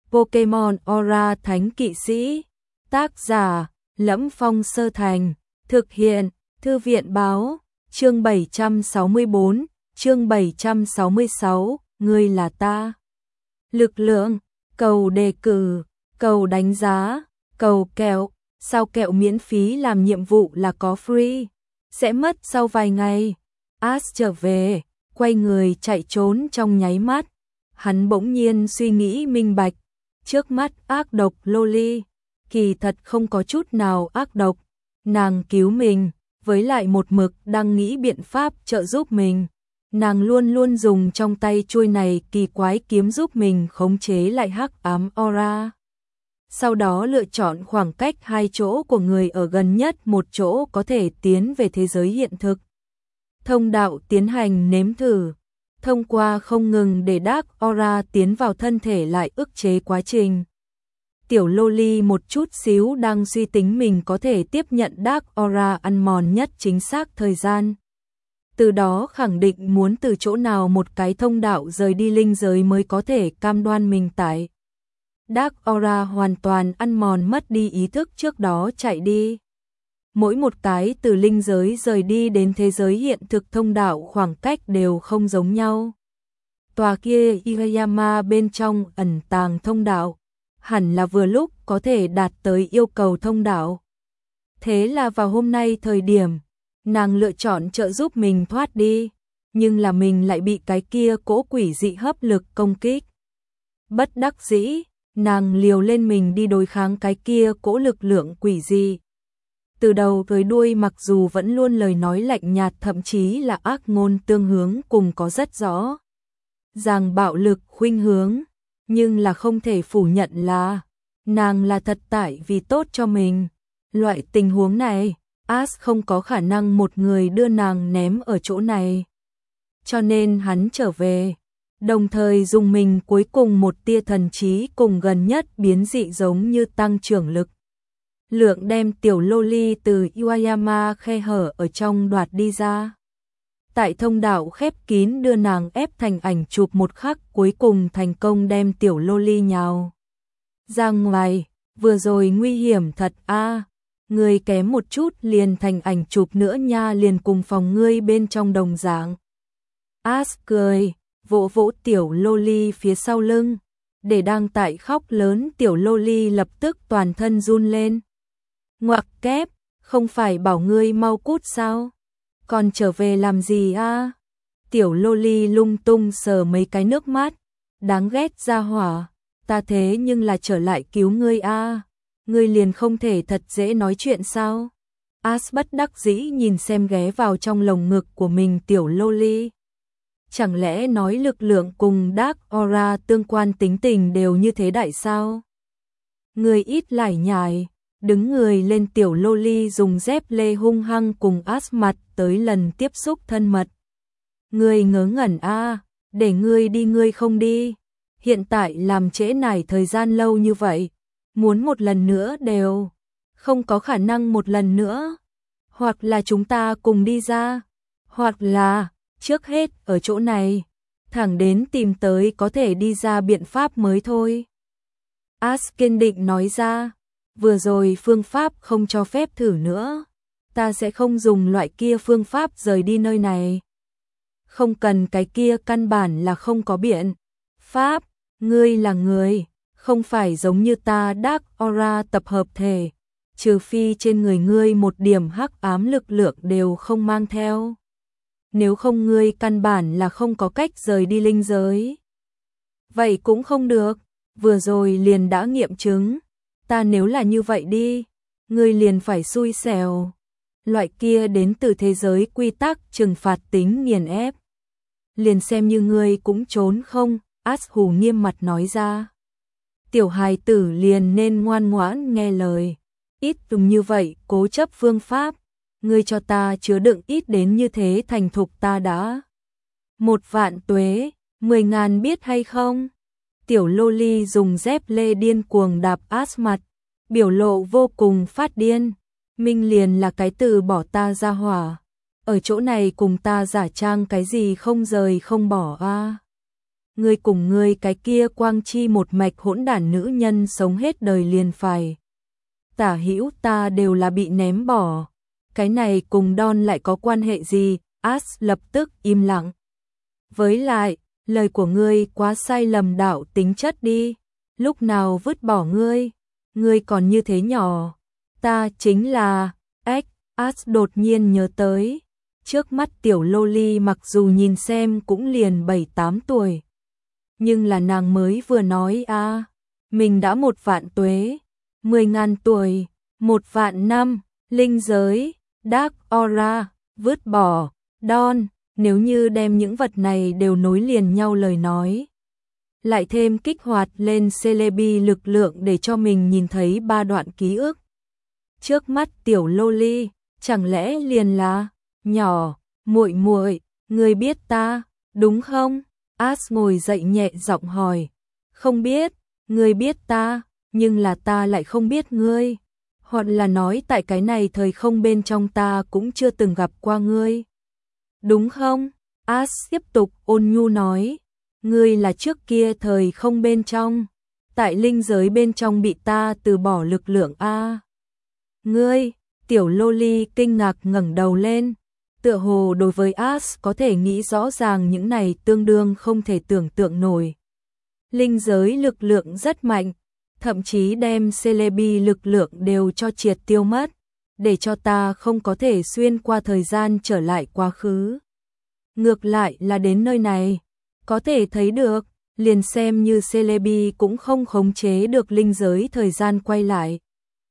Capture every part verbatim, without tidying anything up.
Pokemon Aura Thánh Kỵ Sĩ. Tác giả Lẫm Phong Sơ Thành. Thực hiện Thư viện Báo. Chương bảy trăm sáu mươi bốn, chương bảy trăm sáu mươi sáu, ngươi là ta. Lực lượng, cầu đề cử, cầu đánh giá, cầu kẹo, sao kẹo miễn phí làm nhiệm vụ là có free, sẽ mất sau vài ngày. Ash trở về, quay người chạy trốn trong nháy mắt. Hắn bỗng nhiên suy nghĩ minh bạch, trước mắt ác độc Loli, kỳ thật không có chút nào ác độc, nàng cứu mình, với lại một mực đang nghĩ biện pháp trợ giúp mình. Nàng luôn luôn dùng trong tay chuôi này kỳ quái kiếm giúp mình khống chế lại hắc ám aura. Sau đó lựa chọn khoảng cách hai chỗ của người ở gần nhất một chỗ có thể tiến về thế giới hiện thực. Thông đạo tiến hành nếm thử, thông qua không ngừng để Dark Aura tiến vào thân thể lại ức chế quá trình. Tiểu Loli một chút xíu đang suy tính mình có thể tiếp nhận Dark Aura ăn mòn nhất chính xác thời gian. Từ đó khẳng định muốn từ chỗ nào một cái thông đạo rời đi linh giới mới có thể cam đoan mình tại. Dark Aura hoàn toàn ăn mòn mất đi ý thức trước đó chạy đi. Mỗi một cái từ linh giới rời đi đến thế giới hiện thực thông đạo khoảng cách đều không giống nhau. Tòa kia Igayama bên trong ẩn tàng thông đạo, hẳn là vừa lúc có thể đạt tới yêu cầu thông đạo. Thế là vào hôm nay thời điểm, nàng lựa chọn trợ giúp mình thoát đi, nhưng là mình lại bị cái kia cỗ quỷ dị hấp lực công kích. Bất đắc dĩ, nàng liều lên mình đi đối kháng cái kia cỗ lực lượng quỷ dị. Từ đầu tới đuôi mặc dù vẫn luôn lời nói lạnh nhạt thậm chí là ác ngôn tương hướng cùng có rất rõ ràng bạo lực khuynh hướng, nhưng là không thể phủ nhận là nàng là thật tại vì tốt cho mình. Loại tình huống này, Ash không có khả năng một người đưa nàng ném ở chỗ này. Cho nên hắn trở về, đồng thời dùng mình cuối cùng một tia thần trí cùng gần nhất biến dị giống như tăng trưởng lực. Lượng đem tiểu Loli từ Iwayama khe hở ở trong đoạt đi ra. Tại thông đạo khép kín đưa nàng ép thành ảnh chụp một khắc cuối cùng thành công đem tiểu Loli nhào ra ngoài. Vừa rồi nguy hiểm thật a, à, người kém một chút liền thành ảnh chụp nữa nha, liền cùng phòng ngươi bên trong đồng dạng. Ash cười, vỗ vỗ tiểu Loli phía sau lưng, để đang tại khóc lớn tiểu Loli lập tức toàn thân run lên. Ngoặc kép, không phải bảo ngươi mau cút sao? Còn trở về làm gì a? À? Tiểu Loli lung tung sờ mấy cái nước mắt, đáng ghét ra hỏa, ta thế nhưng là trở lại cứu ngươi a, à? Ngươi liền không thể thật dễ nói chuyện sao? Ash bất đắc dĩ nhìn xem ghé vào trong lồng ngực của mình tiểu Loli. Chẳng lẽ nói lực lượng cùng Dark Aura tương quan tính tình đều như thế đại sao? Ngươi ít lải nhải. Đứng người lên tiểu Loli dùng dép lê hung hăng cùng Ash mặt tới lần tiếp xúc thân mật. Ngươi ngớ ngẩn a, à, để ngươi đi ngươi không đi. Hiện tại làm trễ nải thời gian lâu như vậy, muốn một lần nữa đều không có khả năng một lần nữa. Hoặc là chúng ta cùng đi ra, hoặc là trước hết ở chỗ này, thẳng đến tìm tới có thể đi ra biện pháp mới thôi. Ash kiên định nói ra. Vừa rồi phương pháp không cho phép thử nữa, ta sẽ không dùng loại kia phương pháp rời đi nơi này. Không cần cái kia căn bản là không có biện pháp, ngươi là người, không phải giống như ta Dark Aura tập hợp thể, trừ phi trên người ngươi một điểm hắc ám lực lượng đều không mang theo. Nếu không ngươi căn bản là không có cách rời đi linh giới. Vậy cũng không được, vừa rồi liền đã nghiệm chứng. Ta nếu là như vậy đi, ngươi liền phải xui xẻo. Loại kia đến từ thế giới quy tắc trừng phạt tính nghiền ép. Liền xem như ngươi cũng trốn không, Ash hù nghiêm mặt nói ra. Tiểu hài tử liền nên ngoan ngoãn nghe lời. Ít dùng như vậy, cố chấp phương pháp. Ngươi cho ta chứa đựng ít đến như thế thành thục ta đã. Một vạn tuế, mười ngàn biết hay không? Tiểu Loli dùng dép lê điên cuồng đạp Ash mặt, biểu lộ vô cùng phát điên. Minh liền là cái từ bỏ ta ra hỏa. Ở chỗ này cùng ta giả trang cái gì không rời không bỏ a. À. ngươi cùng ngươi cái kia quang chi một mạch hỗn đản nữ nhân sống hết đời liền phải. Tả hữu ta đều là bị ném bỏ. Cái này cùng Don lại có quan hệ gì? As lập tức im lặng. Với lại, lời của ngươi quá sai lầm đạo tính chất đi. Lúc nào vứt bỏ ngươi? Ngươi còn như thế nhỏ. Ta chính là... Ếch, As đột nhiên nhớ tới. Trước mắt tiểu loli mặc dù nhìn xem cũng liền bảy tám tuổi. Nhưng là nàng mới vừa nói a à, mình đã một vạn tuế, mười ngàn tuổi, một vạn năm, linh giới, Dark Aura, vứt bỏ, Don, nếu như đem những vật này đều nối liền nhau lời nói. Lại thêm kích hoạt lên Celebi lực lượng để cho mình nhìn thấy ba đoạn ký ức. Trước mắt tiểu loli, chẳng lẽ liền là, nhỏ, muội muội, ngươi biết ta, đúng không? As ngồi dậy nhẹ giọng hỏi. Không biết, ngươi biết ta, nhưng là ta lại không biết ngươi. Hoặc là nói tại cái này thời không bên trong ta cũng chưa từng gặp qua ngươi. Đúng không? As tiếp tục ôn nhu nói. Ngươi là trước kia thời không bên trong. Tại linh giới bên trong bị ta từ bỏ lực lượng A. Ngươi, tiểu loli kinh ngạc ngẩng đầu lên. Tựa hồ đối với As có thể nghĩ rõ ràng những này tương đương không thể tưởng tượng nổi. Linh giới lực lượng rất mạnh, thậm chí đem Celebi lực lượng đều cho triệt tiêu mất, để cho ta không có thể xuyên qua thời gian trở lại quá khứ. Ngược lại là đến nơi này, có thể thấy được, liền xem như Celebi cũng không khống chế được linh giới thời gian quay lại.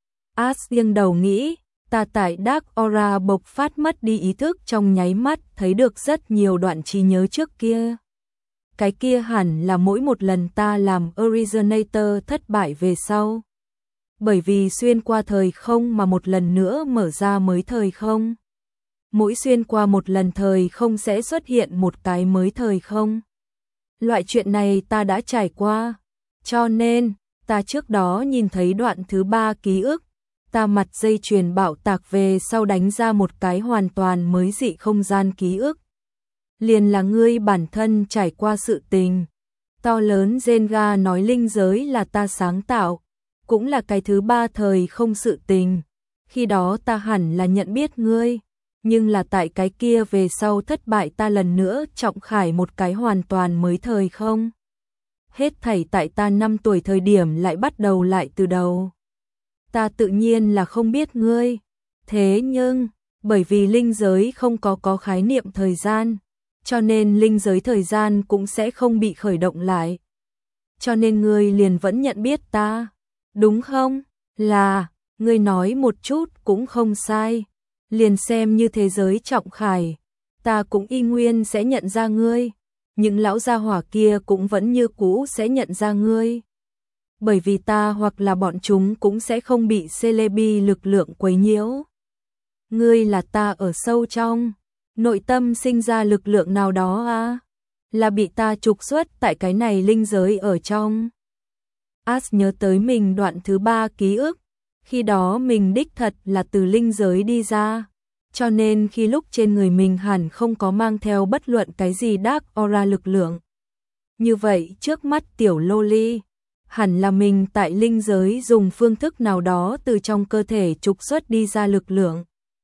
As nghiêng đầu nghĩ, ta tại Dark Aura bộc phát mất đi ý thức trong nháy mắt thấy được rất nhiều đoạn trí nhớ trước kia. Cái kia hẳn là mỗi một lần ta làm Originator thất bại về sau. Bởi vì xuyên qua thời không mà một lần nữa mở ra mới thời không. Mỗi xuyên qua một lần thời không sẽ xuất hiện một cái mới thời không. Loại chuyện này ta đã trải qua. Cho nên, ta trước đó nhìn thấy đoạn thứ ba ký ức. Ta mặt dây chuyền bạo tạc về sau đánh ra một cái hoàn toàn mới dị không gian ký ức. Liền là ngươi bản thân trải qua sự tình. To lớn Zenga nói linh giới là ta sáng tạo, cũng là cái thứ ba thời không sự tình. Khi đó ta hẳn là nhận biết ngươi, nhưng là tại cái kia về sau thất bại ta lần nữa trọng khải một cái hoàn toàn mới thời không. Hết thảy tại ta năm tuổi thời điểm lại bắt đầu lại từ đầu. Ta tự nhiên là không biết ngươi, thế nhưng, bởi vì linh giới không có có khái niệm thời gian, cho nên linh giới thời gian cũng sẽ không bị khởi động lại. Cho nên ngươi liền vẫn nhận biết ta, đúng không? Là, ngươi nói một chút cũng không sai. Liền xem như thế giới trọng khải, ta cũng y nguyên sẽ nhận ra ngươi. Những lão gia hỏa kia cũng vẫn như cũ sẽ nhận ra ngươi. Bởi vì ta hoặc là bọn chúng cũng sẽ không bị Celebi lực lượng quấy nhiễu. Ngươi là ta ở sâu trong, nội tâm sinh ra lực lượng nào đó à? Là bị ta trục xuất tại cái này linh giới ở trong. As nhớ tới mình đoạn thứ ba ký ức, khi đó mình đích thật là từ linh giới đi ra, cho nên khi lúc trên người mình hẳn không có mang theo bất luận cái gì Dark Aura lực lượng. Như vậy trước mắt tiểu loli, hẳn là mình tại linh giới dùng phương thức nào đó từ trong cơ thể trục xuất đi ra lực lượng.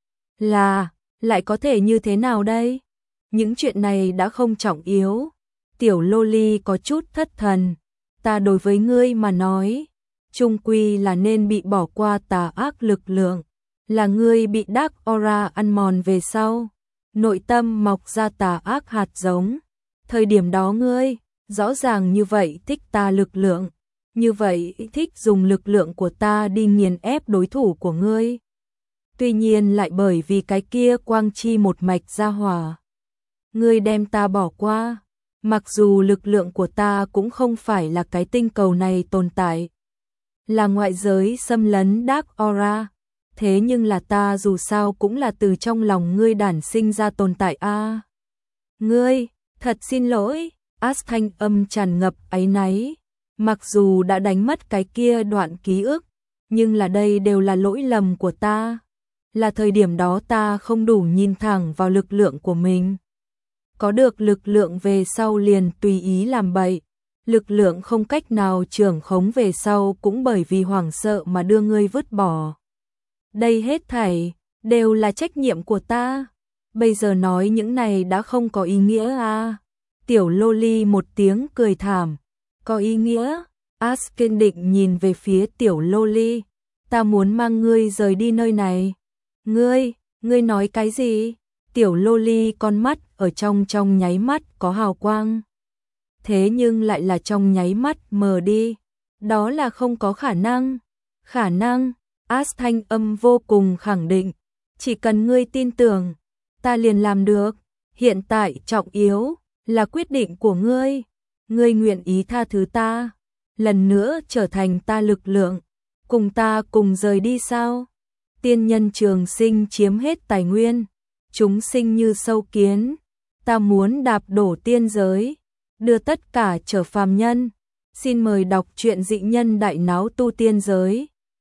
Là, lại có thể như thế nào đây? Những chuyện này đã không trọng yếu. Tiểu loli có chút thất thần. Ta đối với ngươi mà nói, chung quy là nên bị bỏ qua tà ác lực lượng. Là ngươi bị Dark Aura ăn mòn về sau. Nội tâm mọc ra tà ác hạt giống. Thời điểm đó ngươi, rõ ràng như vậy thích ta lực lượng. Như vậy thích dùng lực lượng của ta đi nghiền ép đối thủ của ngươi. Tuy nhiên lại bởi vì cái kia quang chi một mạch ra hỏa. Ngươi đem ta bỏ qua. Mặc dù lực lượng của ta cũng không phải là cái tinh cầu này tồn tại. Là ngoại giới xâm lấn Dark Aura. Thế nhưng là ta dù sao cũng là từ trong lòng ngươi đản sinh ra tồn tại a. À, ngươi, thật xin lỗi. As thanh âm tràn ngập áy náy. Mặc dù đã đánh mất cái kia đoạn ký ức, nhưng là đây đều là lỗi lầm của ta. Là thời điểm đó ta không đủ nhìn thẳng vào lực lượng của mình. có được lực lượng về sau liền tùy ý làm bậy, lực lượng không cách nào trưởng khống về sau cũng bởi vì hoảng sợ mà đưa ngươi vứt bỏ. Đây hết thảy đều là trách nhiệm của ta. Bây giờ nói những này đã không có ý nghĩa à? Tiểu Loli một tiếng cười thảm. Có ý nghĩa? Ash kiên định nhìn về phía tiểu Loli. Ta muốn mang ngươi rời đi nơi này. Ngươi, ngươi nói cái gì? Tiểu Loli con mắt ở trong trong nháy mắt có hào quang. Thế nhưng lại là trong nháy mắt mờ đi. Đó là không có khả năng. Khả năng, Ash thanh âm vô cùng khẳng định. Chỉ cần ngươi tin tưởng, ta liền làm được. Hiện tại trọng yếu là quyết định của ngươi. Ngươi nguyện ý tha thứ ta, lần nữa trở thành ta lực lượng, cùng ta cùng rời đi sao? Tiên nhân trường sinh chiếm hết tài nguyên, chúng sinh như sâu kiến, ta muốn đạp đổ tiên giới, đưa tất cả trở phàm nhân. Xin mời đọc truyện Dị Nhân Đại Náo Tu Tiên Giới.